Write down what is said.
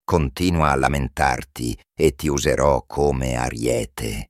Continua a lamentarti e ti userò come ariete.